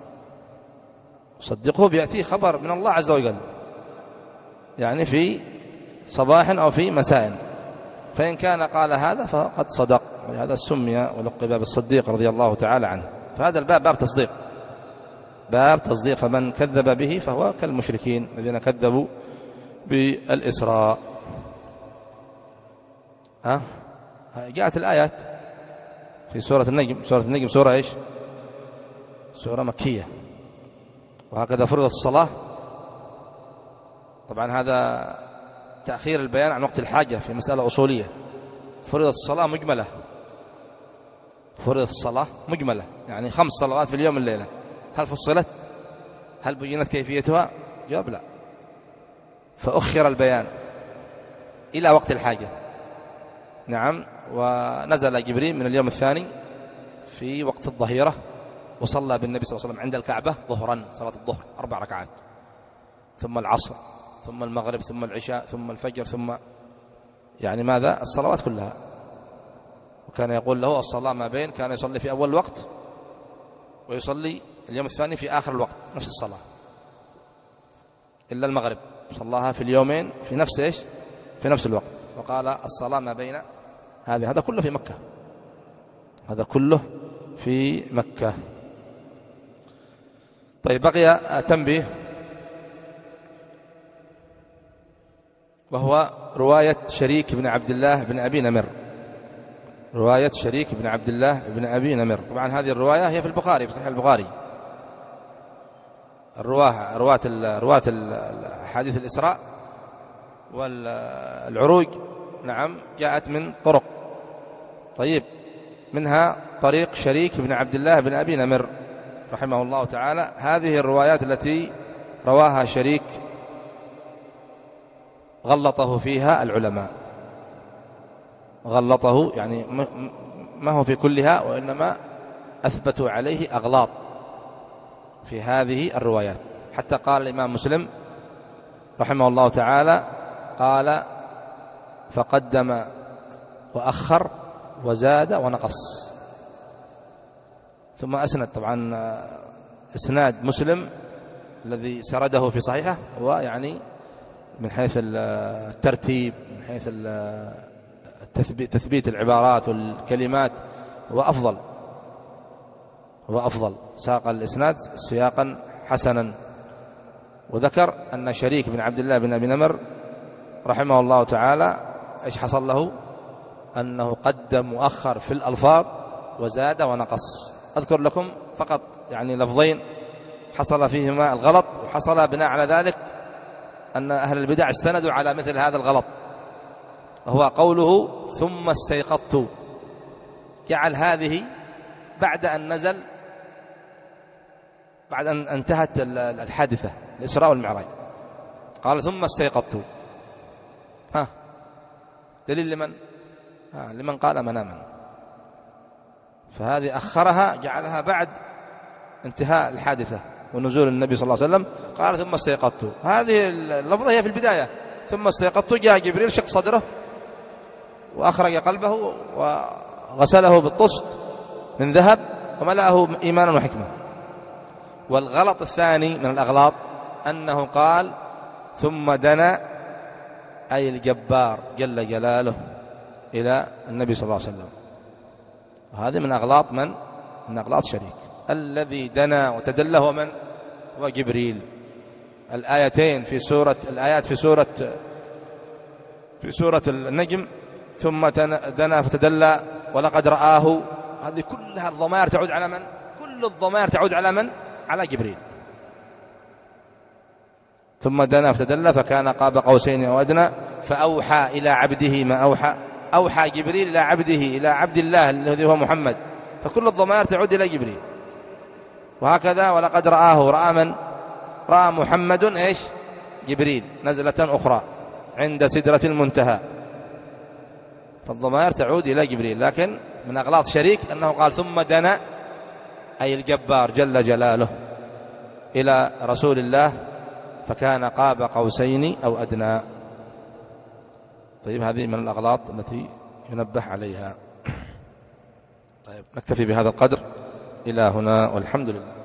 Speaker 1: أصدقه بيأتيه خبر من الله عز وجل، يعني في صباح أو في مساء. فإن كان قال هذا فقد صدق. ولهذا سمي ولقب بالصديق رضي الله تعالى عنه. فهذا الباب باب تصديق، باب تصديق. فمن كذب به فهو كالمشركين الذين كذبوا بالإسراء. ها جاءت الآيات في سورة النجم. سورة النجم سورة إيش؟ سورة مكية. وهكذا فرضت الصلاة. طبعا هذا تأخير البيان عن وقت الحاجة في مسألة أصولية. فرضت الصلاة مجملة. فرضت الصلاة مجملة، يعني خمس صلوات في اليوم والليلة. هل فصلت؟ هل بينت كيفيتها؟ جواب لا. فأخر البيان إلى وقت الحاجة. نعم. ونزل جبريل من اليوم الثاني في وقت الظهيرة وصلى بالنبي صلى الله عليه وسلم عند الكعبة ظهرا، صلاة الظهر أربع ركعات، ثم العصر، ثم المغرب، ثم العشاء، ثم الفجر، ثم يعني ماذا؟ الصلوات كلها. وكان يقول له الصلاة ما بين، كان يصلي في أول الوقت ويصلي اليوم الثاني في آخر الوقت نفس الصلاة، إلا المغرب صلاها في اليومين في نفس إيش؟ في نفس الوقت. وقال الصلاة ما بين هذه. هذا كله في مكة. هذا كله في مكة. طيب بقي تنبيه، وهو رواية شريك بن عبد الله بن أبي نمر. رواية شريك بن عبد الله بن أبي نمر. طبعا هذه الرواية هي في البخاري، في صحيح البخاري. الرواه رواة رواة حديث الإسراء والعروج نعم جاءت من طرق. طيب منها طريق شريك بن عبد الله بن أبي نمر رحمه الله تعالى. هذه الروايات التي رواها شريك غلطه فيها العلماء. غلطه يعني ما هو في كلها، وإنما أثبتوا عليه أغلاط. في هذه الروايات. حتى قال الإمام مسلم رحمه الله تعالى قال فقدم وأخر وزاد ونقص، ثم أسند. طبعا إسناد مسلم الذي سرده في صحيحه هو يعني من حيث الترتيب، من حيث تثبيت العبارات والكلمات هو أفضل، هو أفضل ساق الإسناد سياقا حسنا. وذكر أن شريك بن عبد الله بن أبي نمر رحمه الله تعالى إيش حصل له؟ أنه قدم وأخر في الألفاظ وزاد ونقص. أذكر لكم فقط يعني لفظين حصل فيهما الغلط، وحصل بناء على ذلك أن أهل البدع استندوا على مثل هذا الغلط، وهو قوله ثم استيقظت، جعل هذه بعد أن نزل، بعد أن انتهت الحادثة الإسراء والمعراج، قال ثم استيقظت. ها دليل لمن؟ ها لمن قال مناما. فهذه أخرها جعلها بعد انتهاء الحادثة ونزول النبي صلى الله عليه وسلم، قال ثم استيقظت. هذه اللفظة هي في البداية، ثم استيقظت جاء جبريل شق صدره وأخرج قلبه وغسله بالطست من ذهب وملأه إيمانا وحكمة. والغلط الثاني من الأغلاط أنه قال ثم دنا أي الجبار جل جلاله إلى النبي صلى الله عليه وسلم. وهذه من أغلاط من؟ من أغلاط شريك. الذي دنا وتدلى هو من؟ هو جبريل. الآيتين في سورة الآيات في سورة في سورة النجم ثم دنا فتدلى ولقد رآه، هذه كلها الضمائر تعود على من؟ كل الضمائر تعود على من؟ على جبريل. ثم دنا فتدلى فكان قاب قوسين أو أدنى فأوحى إلى عبده ما أوحى. أوحى جبريل إلى عبده، إلى عبد الله الذي هو محمد، فكل الضمائر تعود إلى جبريل. وهكذا ولقد رآه، رأى من؟ رأى محمد إيش؟ جبريل نزلة أخرى عند سدرة المنتهى، فالضمائر تعود إلى جبريل. لكن من أغلاط شريك أنه قال ثم دنا أي الجبار جل جلاله إلى رسول الله فكان قاب قوسين أو أدنى. طيب هذه من الأغلاط التي ينبه عليها. طيب نكتفي بهذا القدر إلى هنا والحمد لله.